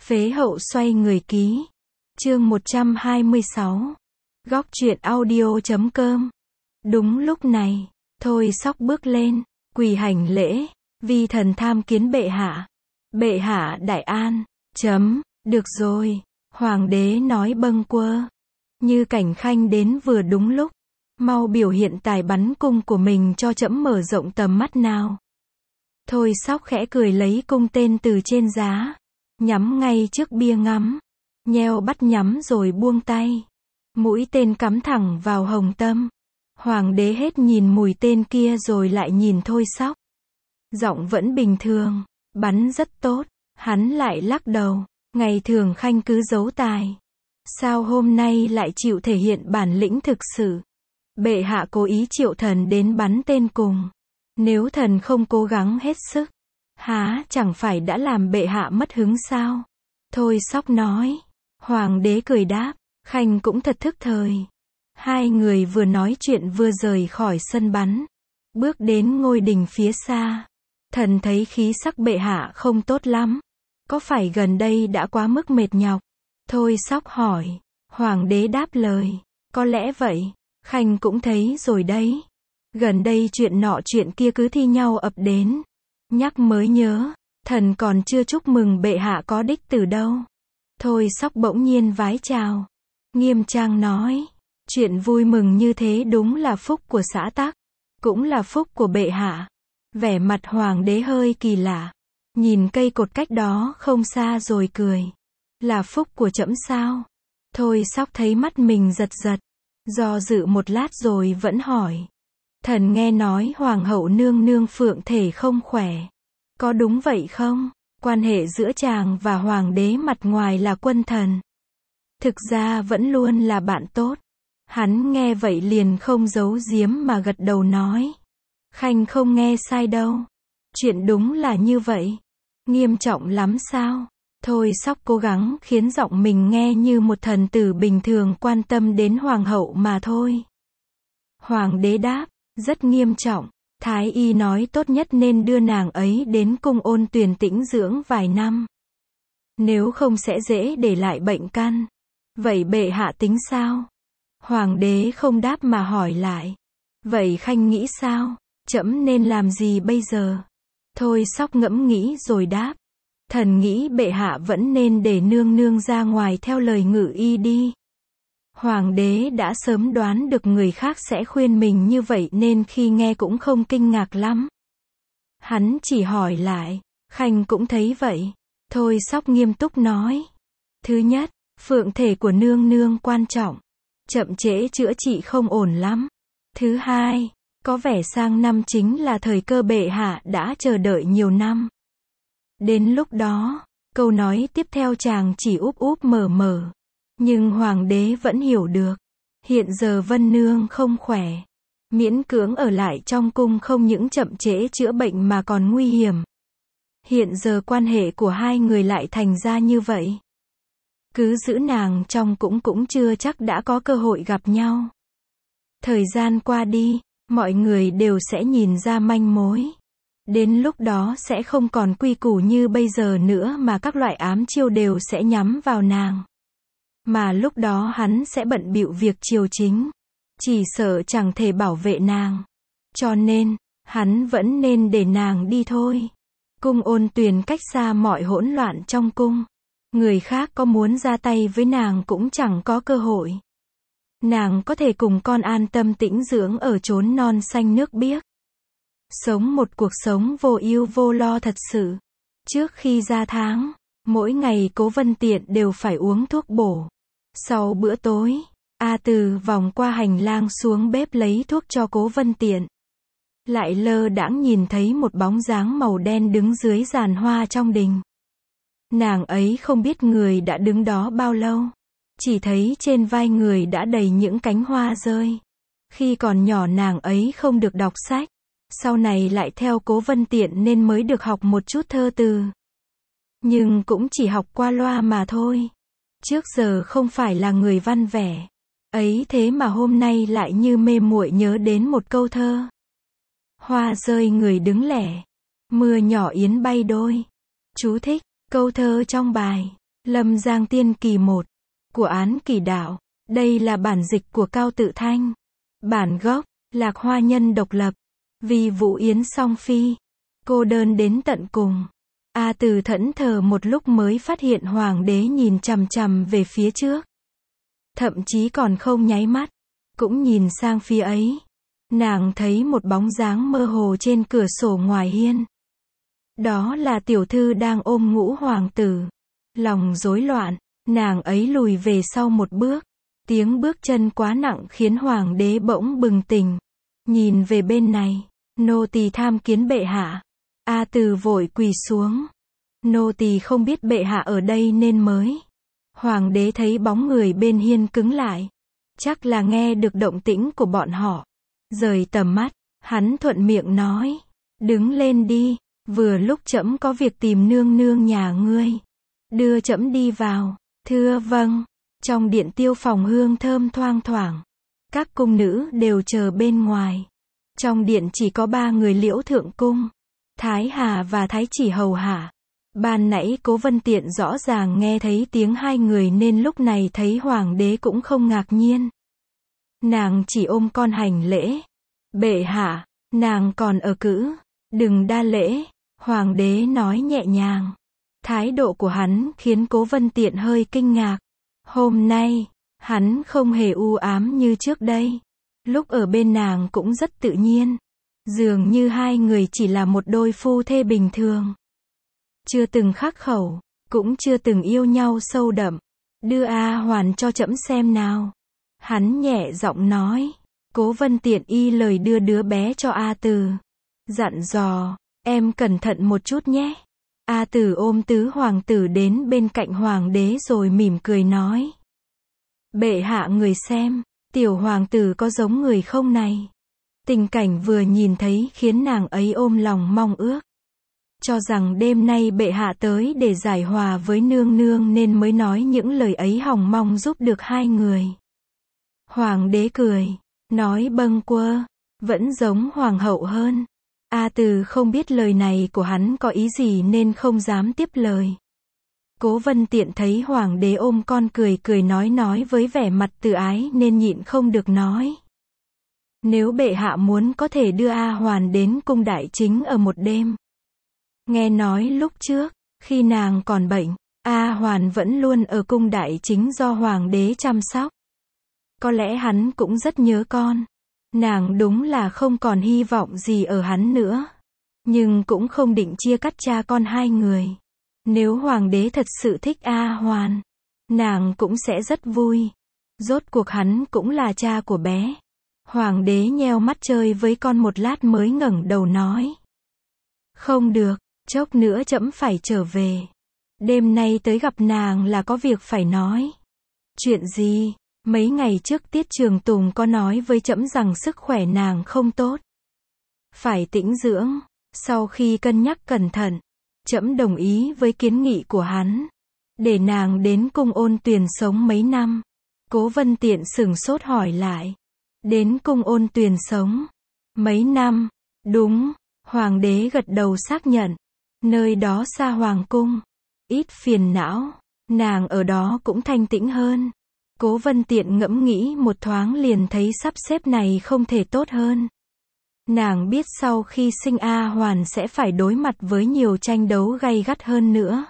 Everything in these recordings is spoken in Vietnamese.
Phế hậu xoay người ký. Chương 126. Góc truyện audio.com. Đúng lúc này, Thôi Sóc bước lên, quỳ hành lễ, vi thần tham kiến bệ hạ. Bệ hạ đại an. Được rồi, hoàng đế nói bâng quơ. Như Cảnh Khanh đến vừa đúng lúc. Mau biểu hiện tài bắn cung của mình cho trẫm mở rộng tầm mắt nào. Thôi Sóc khẽ cười lấy cung tên từ trên giá, nhắm ngay trước bia ngắm, nheo bắt nhắm rồi buông tay. Mũi tên cắm thẳng vào hồng tâm. Hoàng đế hết nhìn mùi tên kia rồi lại nhìn Thôi Sóc. Giọng vẫn bình thường, bắn rất tốt. Hắn lại lắc đầu, ngày thường Khanh cứ giấu tài. Sao hôm nay lại chịu thể hiện bản lĩnh thực sự? Bệ hạ cố ý triệu thần đến bắn tên cùng. Nếu thần không cố gắng hết sức, há chẳng phải đã làm bệ hạ mất hứng sao? Thôi Sóc nói. Hoàng đế cười đáp, Khanh cũng thật thức thời. Hai người vừa nói chuyện vừa rời khỏi sân bắn, bước đến ngôi đình phía xa. Thần thấy khí sắc bệ hạ không tốt lắm. Có phải gần đây đã quá mức mệt nhọc? Thôi Sóc hỏi. Hoàng đế đáp lời, có lẽ vậy. Khanh cũng thấy rồi đấy. Gần đây chuyện nọ chuyện kia cứ thi nhau ập đến. Nhắc mới nhớ, thần còn chưa chúc mừng bệ hạ có đích từ đâu. Thôi Sóc bỗng nhiên vái chào, nghiêm trang nói, chuyện vui mừng như thế đúng là phúc của xã tắc, cũng là phúc của bệ hạ. Vẻ mặt hoàng đế hơi kỳ lạ, nhìn cây cột cách đó không xa rồi cười. Là phúc của trẫm sao? Thôi Sóc thấy mắt mình giật giật, do dự một lát rồi vẫn hỏi. Thần nghe nói hoàng hậu nương nương phượng thể không khỏe. Có đúng vậy không? Quan hệ giữa chàng và hoàng đế mặt ngoài là quân thần, thực ra vẫn luôn là bạn tốt. Hắn nghe vậy liền không giấu giếm mà gật đầu nói. Khanh không nghe sai đâu. Chuyện đúng là như vậy. Nghiêm trọng lắm sao? Thôi Sóc cố gắng khiến giọng mình nghe như một thần tử bình thường quan tâm đến hoàng hậu mà thôi. Hoàng đế đáp, rất nghiêm trọng. Thái y nói tốt nhất nên đưa nàng ấy đến cung Ôn Tuyền tĩnh dưỡng vài năm. Nếu không sẽ dễ để lại bệnh căn. Vậy bệ hạ tính sao? Hoàng đế không đáp mà hỏi lại. Vậy Khanh nghĩ sao? Trẫm nên làm gì bây giờ? Thôi Sóc ngẫm nghĩ rồi đáp. Thần nghĩ bệ hạ vẫn nên để nương nương ra ngoài theo lời ngự y đi. Hoàng đế đã sớm đoán được người khác sẽ khuyên mình như vậy nên khi nghe cũng không kinh ngạc lắm. Hắn chỉ hỏi lại, Khanh cũng thấy vậy. Thôi Sóc nghiêm túc nói. Thứ nhất, phượng thể của nương nương quan trọng. Chậm trễ chữa trị không ổn lắm. Thứ hai, có vẻ sang năm chính là thời cơ bệ hạ đã chờ đợi nhiều năm. Đến lúc đó, câu nói tiếp theo chàng chỉ úp úp mở mở. Nhưng hoàng đế vẫn hiểu được. Hiện giờ Vân Nương không khỏe. Miễn cưỡng ở lại trong cung không những chậm trễ chữa bệnh mà còn nguy hiểm. Hiện giờ quan hệ của hai người lại thành ra như vậy. Cứ giữ nàng trong cũng chưa chắc đã có cơ hội gặp nhau. Thời gian qua đi, mọi người đều sẽ nhìn ra manh mối. Đến lúc đó sẽ không còn quy củ như bây giờ nữa mà các loại ám chiêu đều sẽ nhắm vào nàng. Mà lúc đó hắn sẽ bận bịu việc triều chính. Chỉ sợ chẳng thể bảo vệ nàng. Cho nên, hắn vẫn nên để nàng đi thôi. Cung Ôn Tuyền cách xa mọi hỗn loạn trong cung. Người khác có muốn ra tay với nàng cũng chẳng có cơ hội. Nàng có thể cùng con an tâm tĩnh dưỡng ở chốn non xanh nước biếc. Sống một cuộc sống vô ưu vô lo thật sự. Trước khi ra tháng, mỗi ngày Cố Vân Tiện đều phải uống thuốc bổ. Sau bữa tối, A Từ vòng qua hành lang xuống bếp lấy thuốc cho Cố Vân Tiện. Lại lơ đãng nhìn thấy một bóng dáng màu đen đứng dưới giàn hoa trong đình. Nàng ấy không biết người đã đứng đó bao lâu. Chỉ thấy trên vai người đã đầy những cánh hoa rơi. Khi còn nhỏ nàng ấy không được đọc sách. Sau này lại theo Cố Vân Tiện nên mới được học một chút thơ từ. Nhưng cũng chỉ học qua loa mà thôi. Trước giờ không phải là người văn vẻ. Ấy thế mà hôm nay lại như mê muội nhớ đến một câu thơ. Hoa rơi người đứng lẻ. Mưa nhỏ yến bay đôi. Chú thích, câu thơ trong bài. Lâm Giang Tiên Kỳ 1. Của Án Kỳ Đạo. Đây là bản dịch của Cao Tự Thanh. Bản gốc, Lạc Hoa Nhân độc lập. Vì Vũ Yến song phi. Cô đơn đến tận cùng. A Từ thẫn thờ một lúc mới phát hiện hoàng đế nhìn chằm chằm về phía trước. Thậm chí còn không nháy mắt. Cũng nhìn sang phía ấy. Nàng thấy một bóng dáng mơ hồ trên cửa sổ ngoài hiên. Đó là tiểu thư đang ôm Ngũ hoàng tử. Lòng rối loạn, nàng ấy lùi về sau một bước. Tiếng bước chân quá nặng khiến hoàng đế bỗng bừng tỉnh. Nhìn về bên này, nô tỳ tham kiến bệ hạ. A Từ vội quỳ xuống. Nô tỳ không biết bệ hạ ở đây nên mới. Hoàng đế thấy bóng người bên hiên cứng lại. Chắc là nghe được động tĩnh của bọn họ. Rời tầm mắt, hắn thuận miệng nói. Đứng lên đi, vừa lúc trẫm có việc tìm nương nương nhà ngươi. Đưa trẫm đi vào. Thưa vâng. Trong điện tiêu phòng hương thơm thoang thoảng. Các cung nữ đều chờ bên ngoài. Trong điện chỉ có 3 người Liễu thượng cung. Thái Hà và Thái Chỉ hầu hạ. Ban nãy Cố Vân Tiện rõ ràng nghe thấy tiếng 2 người nên lúc này thấy hoàng đế cũng không ngạc nhiên. Nàng chỉ ôm con hành lễ. Bệ hạ, nàng còn ở cữ. Đừng đa lễ. Hoàng đế nói nhẹ nhàng. Thái độ của hắn khiến Cố Vân Tiện hơi kinh ngạc. Hôm nay, hắn không hề u ám như trước đây. Lúc ở bên nàng cũng rất tự nhiên. Dường như 2 người chỉ là một đôi phu thê bình thường. Chưa từng khắc khẩu, cũng chưa từng yêu nhau sâu đậm. Đưa A Hoàn cho trẫm xem nào. Hắn nhẹ giọng nói. Cố Vân Tiện y lời đưa đứa bé cho A Từ. Dặn dò, em cẩn thận một chút nhé. A Từ ôm tứ hoàng tử đến bên cạnh hoàng đế rồi mỉm cười nói. Bệ hạ người xem, tiểu hoàng tử có giống người không này? Tình cảnh vừa nhìn thấy khiến nàng ấy ôm lòng mong ước. Cho rằng đêm nay bệ hạ tới để giải hòa với nương nương nên mới nói những lời ấy hòng mong giúp được 2 người. Hoàng đế cười, nói bâng quơ, vẫn giống hoàng hậu hơn. A Từ không biết lời này của hắn có ý gì nên không dám tiếp lời. Cố Vân Tiện thấy hoàng đế ôm con cười cười nói với vẻ mặt từ ái nên nhịn không được nói. Nếu bệ hạ muốn có thể đưa A Hoàn đến cung đại chính ở một đêm. Nghe nói lúc trước, khi nàng còn bệnh, A Hoàn vẫn luôn ở cung đại chính do hoàng đế chăm sóc. Có lẽ hắn cũng rất nhớ con. Nàng đúng là không còn hy vọng gì ở hắn nữa. Nhưng cũng không định chia cắt cha con 2 người. Nếu hoàng đế thật sự thích A Hoàn, nàng cũng sẽ rất vui. Rốt cuộc hắn cũng là cha của bé. Hoàng đế nheo mắt chơi với con một lát mới ngẩng đầu nói. Không được, chốc nữa trẫm phải trở về. Đêm nay tới gặp nàng là có việc phải nói. Chuyện gì? Mấy ngày trước Tiết Trường Tùng có nói với trẫm rằng sức khỏe nàng không tốt. Phải tĩnh dưỡng. Sau khi cân nhắc cẩn thận, trẫm đồng ý với kiến nghị của hắn. Để nàng đến cung Ôn Tuyền sống mấy năm. Cố Vân Tiện sửng sốt hỏi lại. Đến cung Ôn Tuyền sống mấy năm? Đúng. Hoàng đế gật đầu xác nhận. Nơi đó xa hoàng cung. Ít phiền não. Nàng ở đó cũng thanh tĩnh hơn. Cố Vân Tiện ngẫm nghĩ một thoáng liền thấy sắp xếp này không thể tốt hơn. Nàng biết sau khi sinh A Hoàn sẽ phải đối mặt với nhiều tranh đấu gay gắt hơn nữa.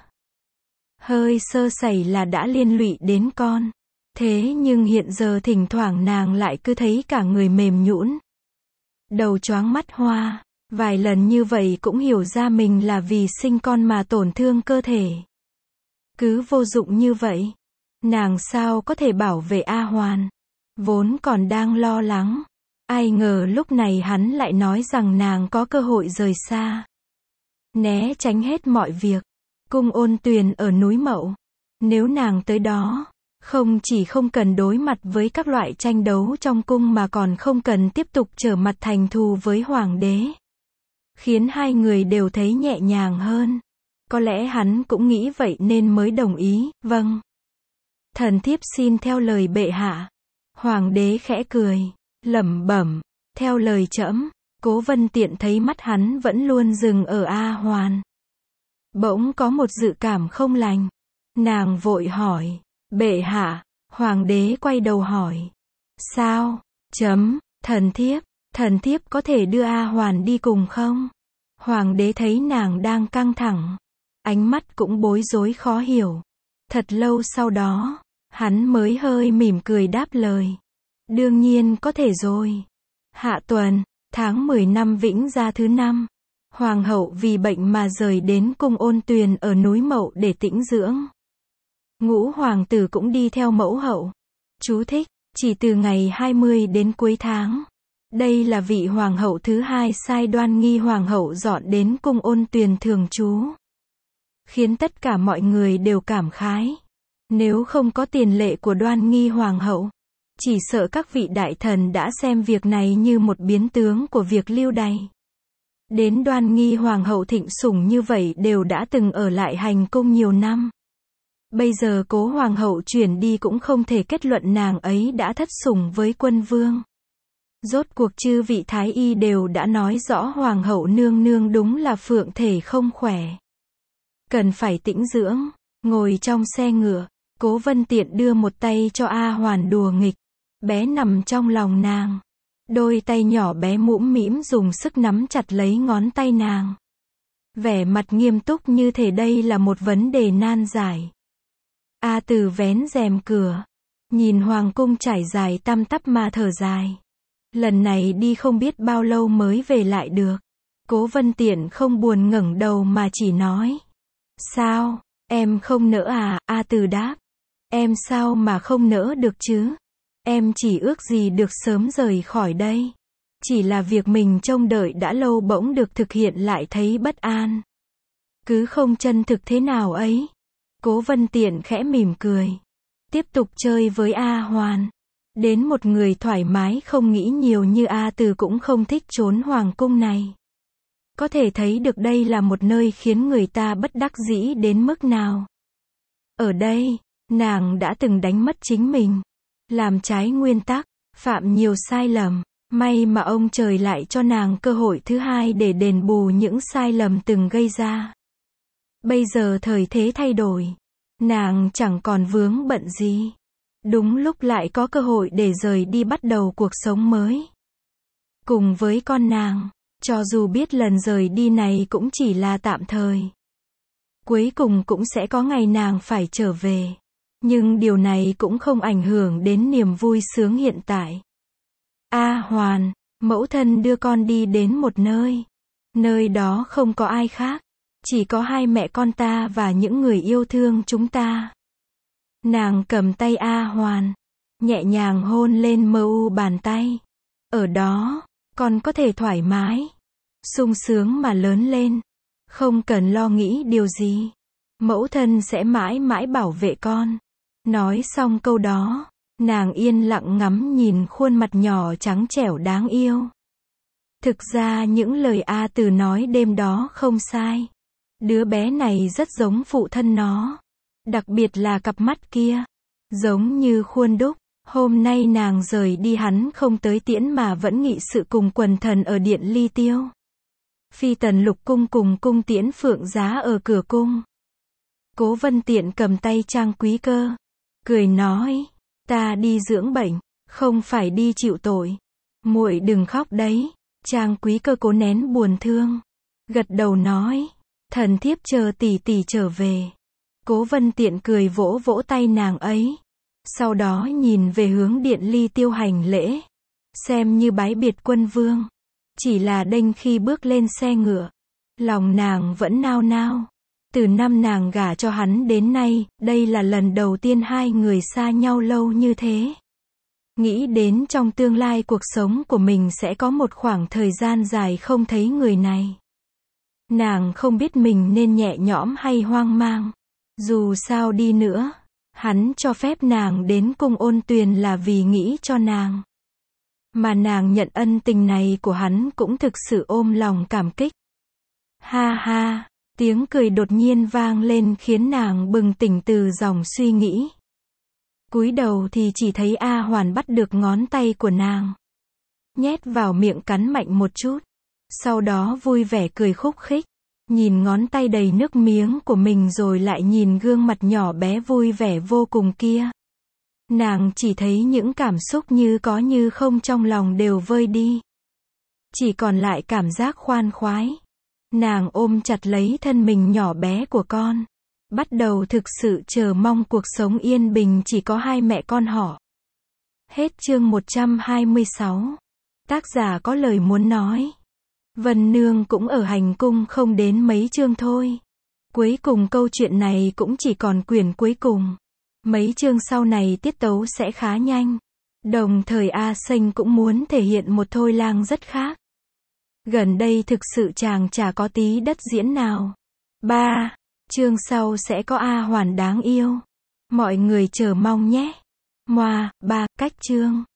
Hơi sơ sẩy là đã liên lụy đến con. Thế nhưng hiện giờ thỉnh thoảng nàng lại cứ thấy cả người mềm nhũn. Đầu choáng mắt hoa. Vài lần như vậy cũng hiểu ra mình là vì sinh con mà tổn thương cơ thể. Cứ vô dụng như vậy. Nàng sao có thể bảo vệ A Hoàn. Vốn còn đang lo lắng. Ai ngờ lúc này hắn lại nói rằng nàng có cơ hội rời xa. Né tránh hết mọi việc. Cung Ôn Tuyền ở núi Mậu. Nếu nàng tới đó, không chỉ không cần đối mặt với các loại tranh đấu trong cung mà còn không cần tiếp tục trở mặt thành thù với hoàng đế. Khiến 2 người đều thấy nhẹ nhàng hơn. Có lẽ hắn cũng nghĩ vậy nên mới đồng ý, vâng. Thần thiếp xin theo lời bệ hạ. Hoàng đế khẽ cười, lẩm bẩm, theo lời trẫm. Cố Vân Tiện thấy mắt hắn vẫn luôn dừng ở A Hoàn. Bỗng có một dự cảm không lành. Nàng vội hỏi, bệ hạ. Hoàng đế quay đầu hỏi, sao? Thần thiếp có thể đưa A Hoàn đi cùng không? Hoàng đế thấy nàng đang căng thẳng, ánh mắt cũng bối rối khó hiểu. Thật lâu sau đó, hắn mới hơi mỉm cười đáp lời, đương nhiên có thể rồi. Hạ tuần, tháng 10 năm Vĩnh Gia thứ 5, Hoàng hậu vì bệnh mà rời đến cung Ôn Tuyền ở núi Mậu để tĩnh dưỡng. Ngũ hoàng tử cũng đi theo mẫu hậu. Chú thích, chỉ từ ngày 20 đến cuối tháng. Đây là vị hoàng hậu thứ 2 sai Đoan Nghi hoàng hậu dọn đến cung Ôn Tuyền thường trú. Khiến tất cả mọi người đều cảm khái. Nếu không có tiền lệ của Đoan Nghi hoàng hậu, chỉ sợ các vị đại thần đã xem việc này như một biến tướng của việc lưu đày. Đến Đoan Nghi hoàng hậu thịnh sủng như vậy đều đã từng ở lại hành cung nhiều năm. Bây giờ cố hoàng hậu chuyển đi cũng không thể kết luận nàng ấy đã thất sủng với quân vương. Rốt cuộc chư vị thái y đều đã nói rõ hoàng hậu nương nương đúng là phượng thể không khỏe. Cần phải tĩnh dưỡng. Ngồi trong xe ngựa, Cố Vân Tiện đưa một tay cho A Hoàn đùa nghịch. Bé nằm trong lòng nàng. Đôi tay nhỏ bé mũm mĩm dùng sức nắm chặt lấy ngón tay nàng. Vẻ mặt nghiêm túc như thể đây là một vấn đề nan giải. A Từ vén rèm cửa, nhìn hoàng cung trải dài tăm tắp mà thở dài. Lần này đi không biết bao lâu mới về lại được. Cố Vân Tiện không buồn ngẩng đầu mà chỉ nói, sao, em không nỡ à? A Từ đáp, em sao mà không nỡ được chứ? Em chỉ ước gì được sớm rời khỏi đây. Chỉ là việc mình trông đợi đã lâu bỗng được thực hiện lại thấy bất an. Cứ không chân thực thế nào ấy. Cố Vân Tiện khẽ mỉm cười. Tiếp tục chơi với A Hoàn. Đến một người thoải mái không nghĩ nhiều như A Từ cũng không thích trốn hoàng cung này. Có thể thấy được đây là một nơi khiến người ta bất đắc dĩ đến mức nào. Ở đây, nàng đã từng đánh mất chính mình. Làm trái nguyên tắc, phạm nhiều sai lầm. May mà ông trời lại cho nàng cơ hội thứ hai để đền bù những sai lầm từng gây ra. Bây giờ thời thế thay đổi. Nàng chẳng còn vướng bận gì. Đúng lúc lại có cơ hội để rời đi bắt đầu cuộc sống mới. Cùng với con nàng, cho dù biết lần rời đi này cũng chỉ là tạm thời. Cuối cùng cũng sẽ có ngày nàng phải trở về. Nhưng điều này cũng không ảnh hưởng đến niềm vui sướng hiện tại. A Hoàn, mẫu thân đưa con đi đến một nơi. Nơi đó không có ai khác. Chỉ có hai mẹ con ta và những người yêu thương chúng ta. Nàng cầm tay A Hoàn, nhẹ nhàng hôn lên mờ u bàn tay. Ở đó, con có thể thoải mái, sung sướng mà lớn lên. Không cần lo nghĩ điều gì. Mẫu thân sẽ mãi mãi bảo vệ con. Nói xong câu đó, nàng yên lặng ngắm nhìn khuôn mặt nhỏ trắng trẻo đáng yêu. Thực ra những lời A Từ nói đêm đó không sai. Đứa bé này rất giống phụ thân nó. Đặc biệt là cặp mắt kia. Giống như khuôn đúc. Hôm nay nàng rời đi hắn không tới tiễn mà vẫn nghị sự cùng quần thần ở điện Ly Tiêu. Phi tần Lục Cung cùng cung tiễn Phượng Giá ở cửa cung. Cố Vân Tiện cầm tay Trang Quý Cơ. Cười nói, ta đi dưỡng bệnh, không phải đi chịu tội. Muội đừng khóc đấy. Trang Quý Cơ cố nén buồn thương. Gật đầu nói, thần thiếp chờ tỷ tỷ trở về. Cố Vân Tiện cười vỗ vỗ tay nàng ấy. Sau đó nhìn về hướng điện Ly Tiêu hành lễ. Xem như bái biệt quân vương. Chỉ là đênh khi bước lên xe ngựa. Lòng nàng vẫn nao nao. Từ năm nàng gả cho hắn đến nay, đây là lần đầu tiên hai người xa nhau lâu như thế. Nghĩ đến trong tương lai cuộc sống của mình sẽ có một khoảng thời gian dài không thấy người này. Nàng không biết mình nên nhẹ nhõm hay hoang mang. Dù sao đi nữa, hắn cho phép nàng đến cung Ôn Tuyền là vì nghĩ cho nàng. Mà nàng nhận ân tình này của hắn cũng thực sự ôm lòng cảm kích. Ha ha, tiếng cười đột nhiên vang lên khiến nàng bừng tỉnh từ dòng suy nghĩ. Cúi đầu thì chỉ thấy A Hoàn bắt được ngón tay của nàng. Nhét vào miệng cắn mạnh một chút. Sau đó vui vẻ cười khúc khích. nhìn ngón tay đầy nước miếng của mình rồi lại nhìn gương mặt nhỏ bé vui vẻ vô cùng kia. Nàng chỉ thấy những cảm xúc như có như không trong lòng đều vơi đi. Chỉ còn lại cảm giác khoan khoái. Nàng ôm chặt lấy thân mình nhỏ bé của con. Bắt đầu thực sự chờ mong cuộc sống yên bình chỉ có hai mẹ con họ. Hết chương 126. Tác giả có lời muốn nói. Vân Nương cũng ở hành cung không đến mấy chương thôi. Cuối cùng câu chuyện này cũng chỉ còn quyển cuối cùng. Mấy chương sau này tiết tấu sẽ khá nhanh. Đồng thời A Sinh cũng muốn thể hiện một Thôi Lang rất khác. Gần đây thực sự chàng chả có tí đất diễn nào. 3. Chương sau sẽ có A Hoàn đáng yêu. Mọi người chờ mong nhé. Cách chương